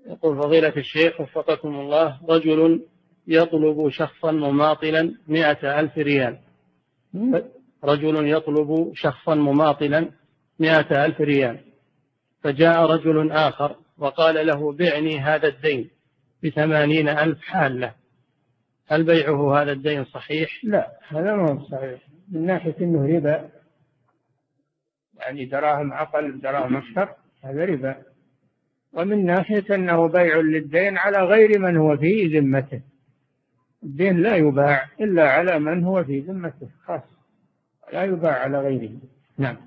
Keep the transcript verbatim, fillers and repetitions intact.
يقول فضيلة الشيخ وفقكم الله، رجل يطلب شخصا مماطلا مئة ألف ريال. رجل يطلب شخصا مماطلا مئة ألف ريال، فجاء رجل آخر وقال له بعني هذا الدين بثمانين ألف حالة، هل بيعه هذا الدين صحيح؟ لا، هذا ما هو صحيح من ناحية أنه ربا، يعني دراهم عقل دراهم أكثر، هذا ربا. ومن ناحية أنه بيع للدين على غير من هو في ذمته، الدين لا يباع إلا على من هو في ذمته خاص، لا يباع على غيره. نعم.